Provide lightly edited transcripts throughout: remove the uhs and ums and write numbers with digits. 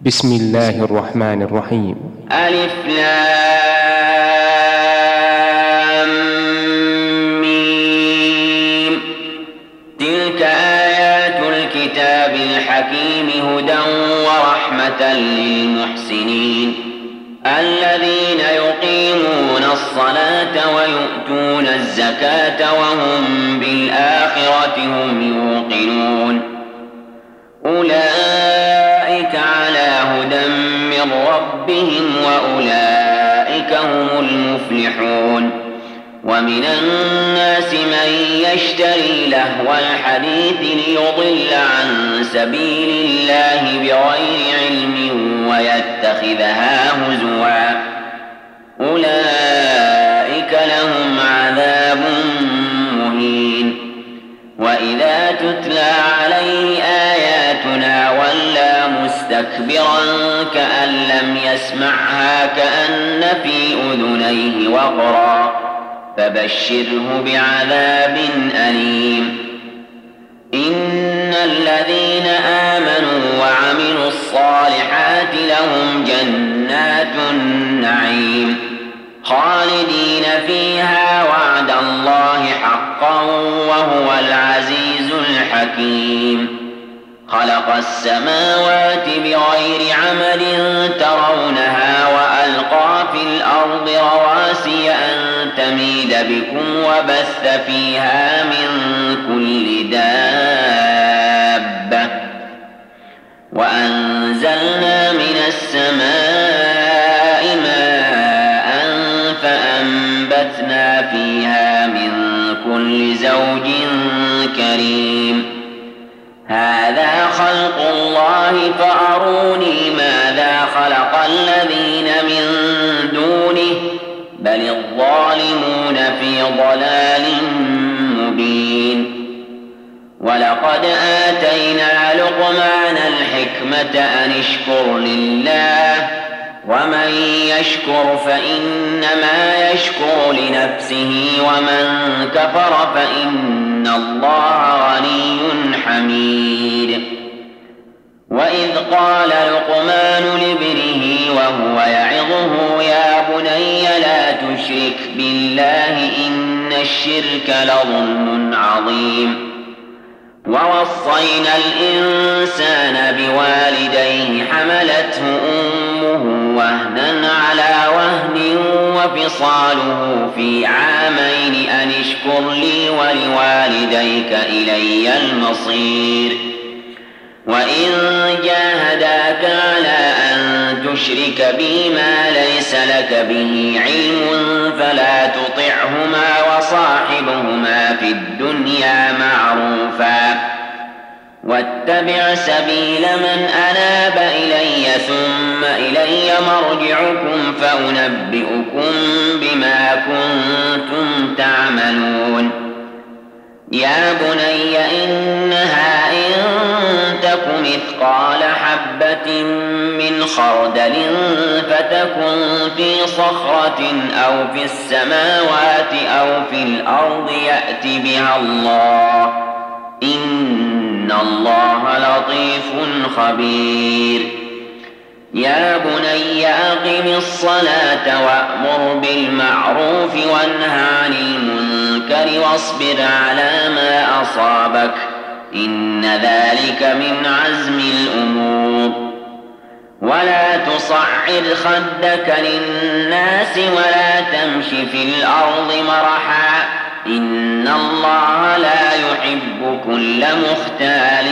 بسم الله الرحمن الرحيم. ألف لام ميم. تلك آيات الكتاب الحكيم هدى ورحمة للمحسنين الذين يقيمون الصلاة ويؤتون الزكاة وهم بالآخرة هم يوقنون أولئك على هدى من ربهم وأولئك هم المفلحون. ومن الناس من يشتري لهو الحديث ليضل عن سبيل الله بغير علم ويتخذها هزوا أولئك لهم عذاب مهين. وإذا تتلى عليه آياتنا ولى مستكبرا كأن لم يسمعها كأن في أذنيه وقرا فبشره بعذاب أليم. إن الذين آمنوا وعملوا الصالحات لهم جنات النعيم خالدين فيها وعد الله حقا وهو العزيز الحكيم. خلق السماوات بغير عمد ترونها وألقى في الأرض رواسي أن تميد بكم وبث فيها من كل دابة وأنزلنا من السماء ماء فأنبتنا فيها من كل زوج كريم. هذا خلق الله فأروني ماذا خلق الذين من دونه بل الظالمون في ضلال مبين. ولقد آتينا لقمان الحكمة أن اشكر لله ومن يشكر فإنما يشكر لنفسه ومن كفر فإن الله غني حميد. وإذ قال لقمان لابنه وهو يعظه يا بني لا تشرك بالله إن الشرك لظلم عظيم. ووصينا الإنسان بوالديه حملته أمه وهنا على وهن وفصاله في عامين أن اشكر لي ولوالديك إلي المصير. وإن جاهداك على أن تشرك بي ما ليس لك به علم فلا تطعهما وصاحبهما في الدنيا معروفا واتبع سبيل من أناب إلي ثم إلي مرجعكم فأنبئكم بما كنتم تعملون. يا بني إنها إن تك مثقال حبة من خردل فتكن في صخرة أو في السماوات أو في الأرض يأت بها الله إن الله لطيف خبير. يا بني أقم الصلاة وأمر بالمعروف وانه عن المنكر واصبر على ما أصابك إن ذلك من عزم الأمور. ولا تصعر خدك للناس ولا تمش في الأرض مرحا إن الله لا يحب كل مختال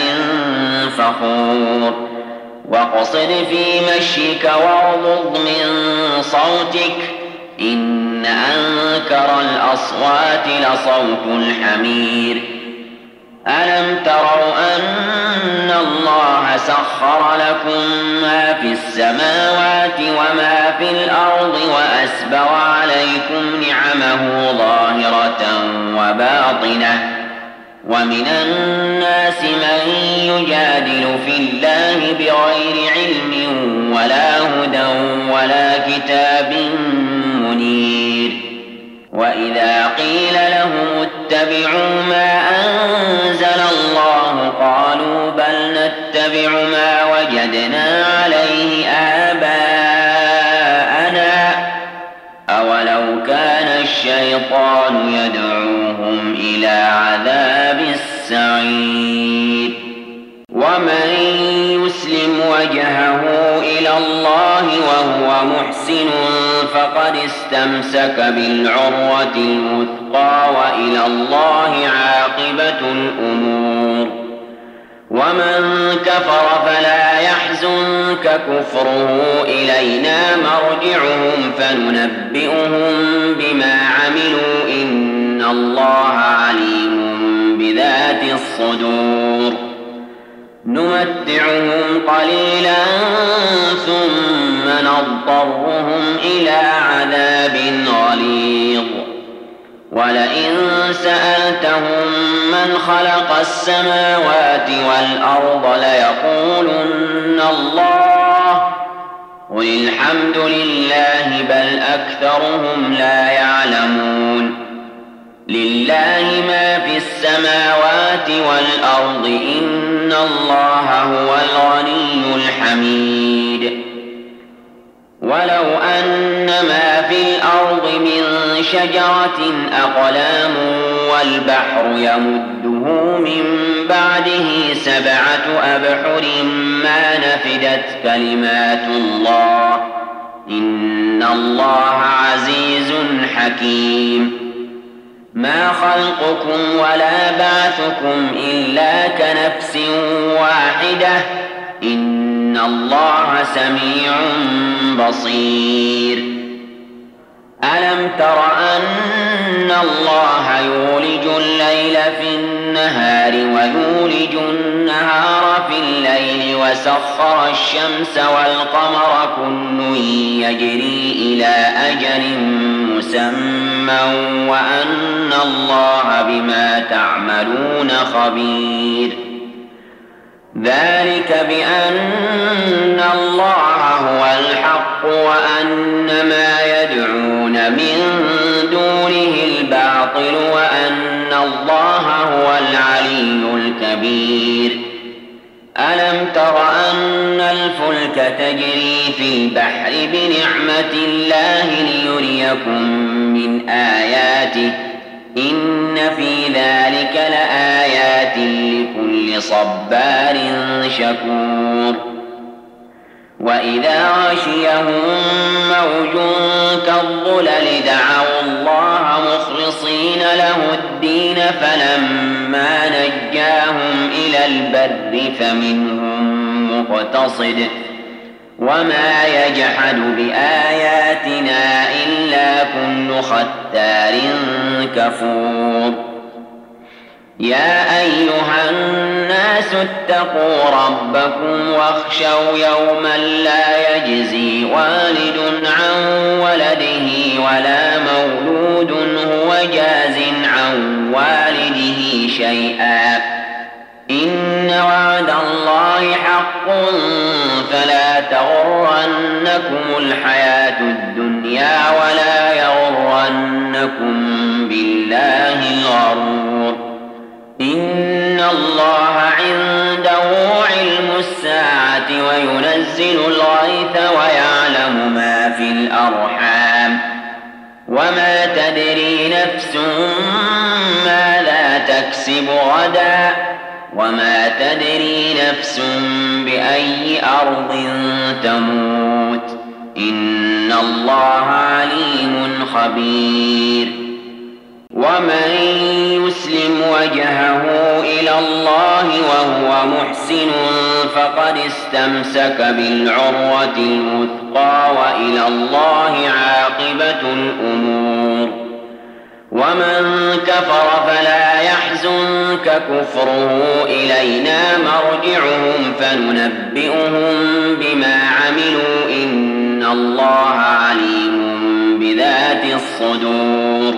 فخور. واقصد في مشيك واغضض من صوتك إن أنكر الأصوات لصوت الحمير. ألم تروا أن الله سخر لكم ما في السماوات وما في الأرض وأسبغ عليكم نعمه ظاهرة وباطنة ومن الناس من يجادل في الله بغير علم ولا هدى ولا كتاب منير. وإذا قيل لهم اتبعوا ما أنزل الله قالوا بل نتبع ما وجدنا عليه وجهه إلى الله وهو محسن فقد استمسك بالعروة الوثقى وإلى الله عاقبة الأمور ومن كفر فلا يحزنك كفره إلينا مرجعهم فننبئهم بما عملوا إن الله عليم بذات الصدور نمتعهم قليلا ثم نضطرهم إلى عذاب غليظ ولئن سألتهم من خلق السماوات والأرض ليقولن الله قل الحمد لله بل أكثرهم لا يعلمون لله ما في السماوات والأرض إن الله هو الغني الحميد ولو أن ما في الأرض من شجرة أقلام والبحر يمده من بعده 7 أبحر ما نفدت كلمات الله إن الله عزيز حكيم ما خلقكم ولا بعثكم إلا كنفس واحدة إن الله سميع بصير ألم تر أن الله يولج الليل في النهار ويولج النهار في الليل وسخر الشمس والقمر كل يجري إلى أجل مسمى وأن الله بما تعملون خبير ذلك بأن الله هو الحق وأن ما يدعون من دونه الباطل وأن الله هو العلي الكبير ألم تر أن الفلك تجري في البحر بنعمة الله ليريكم من آياته إن في ذلك لآيات لكل صبار شكور وإذا غشيهم موج كالظلل دعوا الله مخلصين له الدين فلما نجاهم إلى البر فمنهم مقتصد وما يجحد بآياتنا إلا كل ختار كفور يا أيها الناس اتقوا ربكم واخشوا يوما لا يجزي والد عن ولده ولا مولود هو جاز عن والده شيئا إن وعد الله حق فلا تغرنكم الحياة الدنيا ولا يغرنكم بالله الغرور إن الله عنده علم الساعة وينزل الغيث ويعلم ما في الأرحام وما تدري نفس ماذا تكسب غدا وما تدري نفس بأي أرض تموت إن الله عليم خبير ومن يسلم وجهه إلى الله وهو محسن فقد استمسك بالعروة الوثقى وإلى الله عاقبة الأمور ومن كفر فلا يحزنك كفره إلينا مرجعهم فننبئهم بما عملوا إن الله عليم بذات الصدور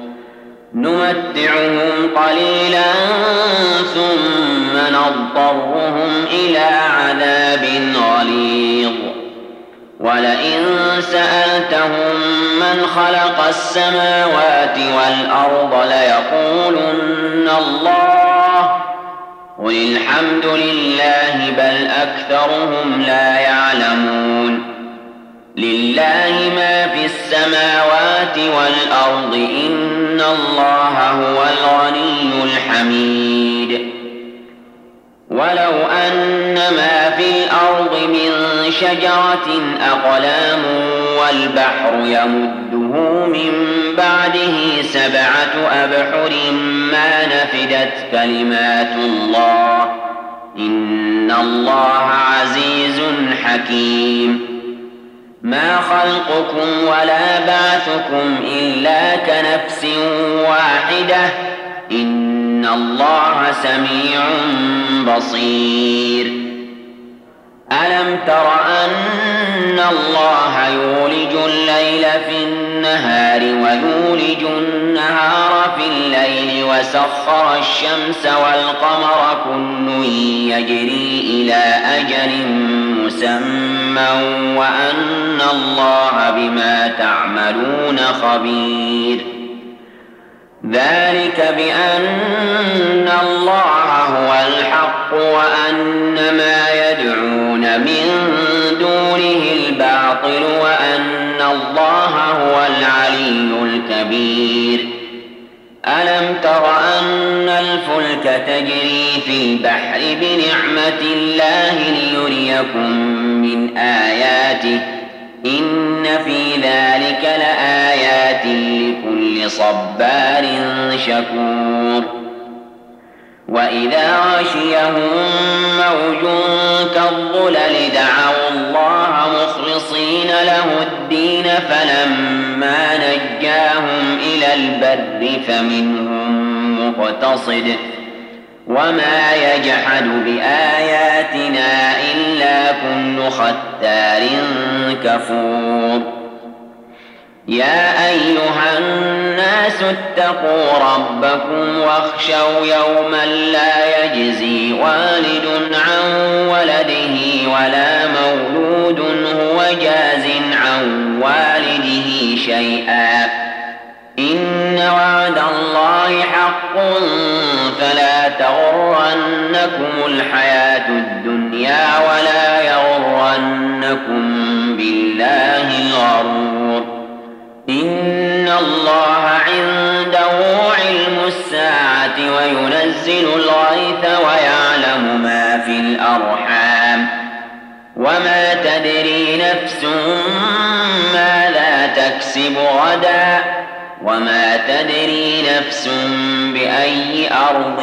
نمتعهم قليلا ثم نضطرهم إلى عذاب غليظ ولئن سألتهم من خلق السماوات والأرض ليقولن الله قل الحمد لله بل أكثرهم لا يعلمون لله ما في السماوات والأرض إن الله هو الغني الحميد ولو أن ما في الأرض من شجرة أقلام والبحر يمده من بعده 7 أبحر ما نفدت كلمات الله إن الله عزيز حكيم ما خلقكم ولا بعثكم إلا كنفس واحدة إن الله سميع بصير ألم تر أن الله يولج الليل في النهار ويولج النهار في الليل وسخر الشمس والقمر كل يجري إلى أجل مسمى وأن الله بما تعملون خبير ذلك بأن الله هو الحق وأن ما يدعون من دونه الباطل وأن الله هو العلي الكبير ألم تر أن الفلك تجري في البحر بنعمة الله ليريكم من آياته إن في ذلك لآيات لكل صبار شكور وإذا غشيهم موج كالظلل دعوا الله مخلصين له الدين فلما نجاهم إلى البر فمنهم مقتصد وما يجحد بآياتنا إلا كل ختار كفور يا أيها الناس اتقوا ربكم واخشوا يوما لا يجزي والد عن ولده ولا مولود هو جاز عن والده شيئا إن وعد الله حق فلا تغرنكم الحياة الدنيا ولا يغرنكم بالله الغرور إن الله عنده علم الساعة وينزل الغيث ويعلم ما في الأرحام وما تدري نفس ماذا تكسب غدا وما تدري نفس بأي أرض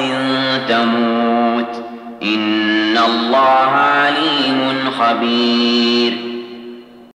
تموت إن الله عليم خبير